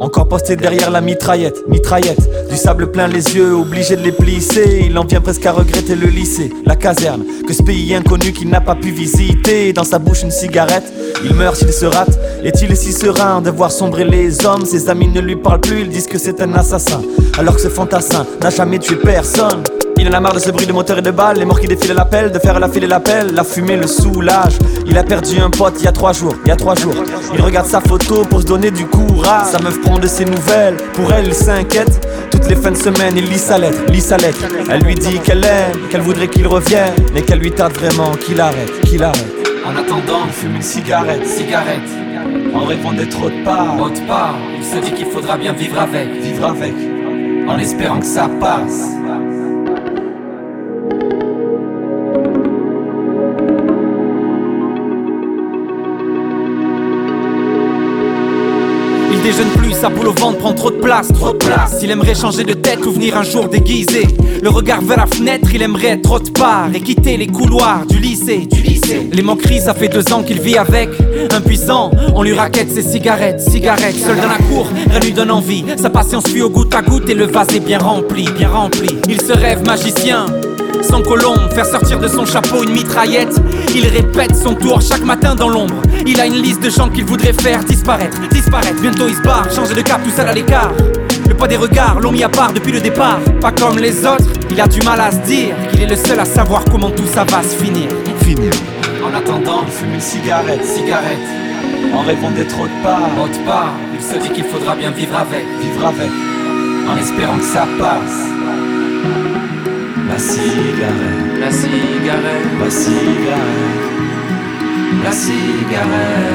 Encore posté derrière la mitraillette, du sable plein les yeux, obligé de les plisser. Il en vient presque à regretter le lycée, la caserne, que ce pays inconnu qu'il n'a pas pu visiter. Dans sa bouche une cigarette, il meurt s'il se rate. Est-il si serein de voir sombrer les hommes? Ses amis ne lui parlent plus, ils disent que c'est un assassin, alors que ce fantassin n'a jamais tué personne. Il en a marre de ce bruit de moteur et de balles, les morts qui défilent à l'appel, de faire la file et l'appel, la fumée le soulage. Il a perdu un pote il y a 3 jours. Il regarde sa photo pour se donner du courage. Sa meuf prend de ses nouvelles, pour elle il s'inquiète. Toutes les fins de semaine il lit sa lettre. Elle lui dit qu'elle aime, qu'elle voudrait qu'il revienne, mais qu'elle lui tarde vraiment qu'il arrête. En attendant, il fume une cigarette. En rêvant d'être autre part, il se dit qu'il faudra bien vivre avec, en espérant que ça passe. Il déjeune plus, sa boule au ventre prend trop de place. Il aimerait changer de tête ou venir un jour déguisé. Le regard vers la fenêtre, il aimerait être autre part et quitter les couloirs du lycée. Les moqueries, ça fait 2 ans qu'il vit avec. Impuissant, on lui raquette ses cigarettes. Seul dans la cour, rien lui donne envie. Sa patience fuit au goutte à goutte et le vase est bien rempli. Il se rêve magicien, sans colombe, faire sortir de son chapeau une mitraillette. Il répète son tour chaque matin dans l'ombre. Il a une liste de gens qu'il voudrait faire disparaître. Bientôt il se barre, changer de cap, tout seul à l'écart. Le poids des regards l'ont mis à part depuis le départ. Pas comme les autres, il a du mal à se dire qu'il est le seul à savoir comment tout ça va se finir. En attendant, il fume une cigarette. En rêvant d'être autre part, il se dit qu'il faudra bien vivre avec, en espérant que ça passe. La cigarette.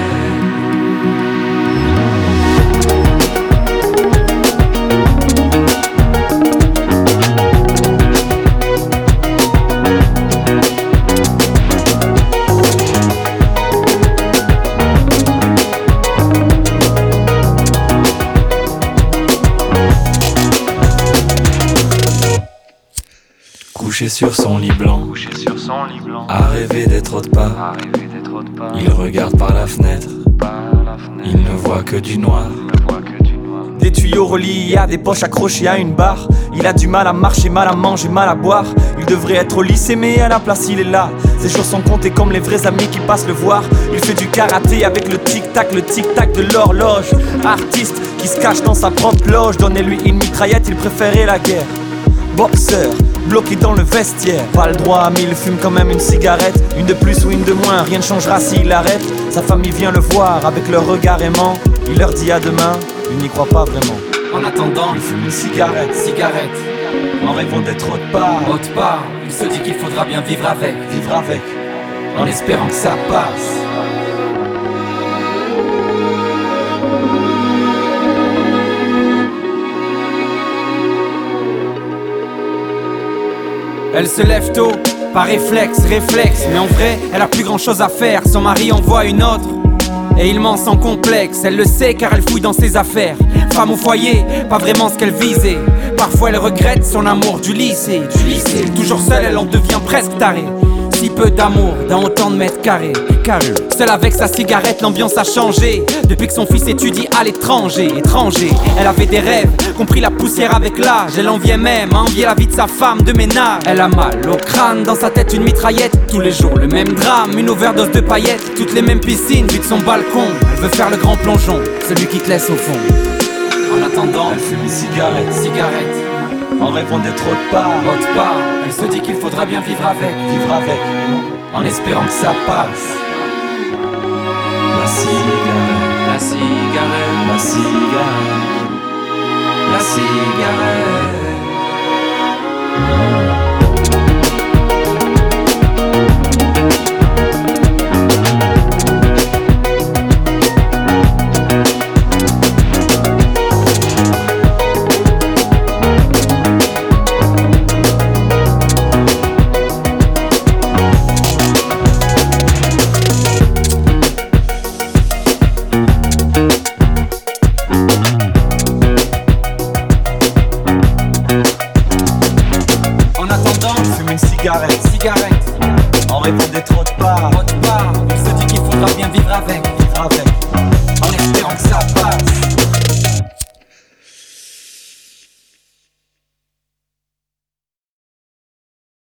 Couché sur son lit blanc, à rêver d'être autre part. Il regarde par la fenêtre, il ne voit que du noir. Des tuyaux reliés à des poches accrochées à une barre. Il a du mal à marcher, mal à manger, mal à boire. Il devrait être au lycée mais à la place il est là. Ses jours sont comptés comme les vrais amis qui passent le voir. Il fait du karaté avec le tic-tac de l'horloge. Artiste qui se cache dans sa propre loge. Donnez-lui une mitraillette, il préférait la guerre. Boxeur, bloqué dans le vestiaire. Pas le droit mais il fume quand même une cigarette. Une de plus ou une de moins, rien ne changera s'il arrête. Sa famille vient le voir avec leur regard aimant. Il leur dit à demain, il n'y croit pas vraiment. En attendant, il fume une cigarette. En rêvant d'être autre part, il se dit qu'il faudra bien vivre avec, en espérant que ça passe. Elle se lève tôt, par réflexe, mais en vrai, elle a plus grand chose à faire. Son mari envoie une autre, et il ment sans complexe. Elle le sait car elle fouille dans ses affaires. Femme au foyer, pas vraiment ce qu'elle visait. Parfois elle regrette son amour du lycée. Toujours seule, elle en devient presque tarée. Si peu d'amour dans autant de mètres carrés. Seule avec sa cigarette, l'ambiance a changé. Depuis que son fils étudie à l'étranger. Elle avait des rêves, compris la poussière avec l'âge. Elle en vient même à envier la vie de sa femme de ménage. Elle a mal au crâne, dans sa tête une mitraillette. Tous les jours le même drame, une overdose de paillettes. Toutes les mêmes piscines, vue de son balcon. Elle veut faire le grand plongeon, celui qui te laisse au fond. En attendant, elle fume une cigarette. En rêvant d'être autre part, elle se dit qu'il faudra bien vivre avec, en espérant que ça passe. La cigarette. Cigarette, en rêvant d'être autre part, il se dit qu'il faudra bien vivre avec,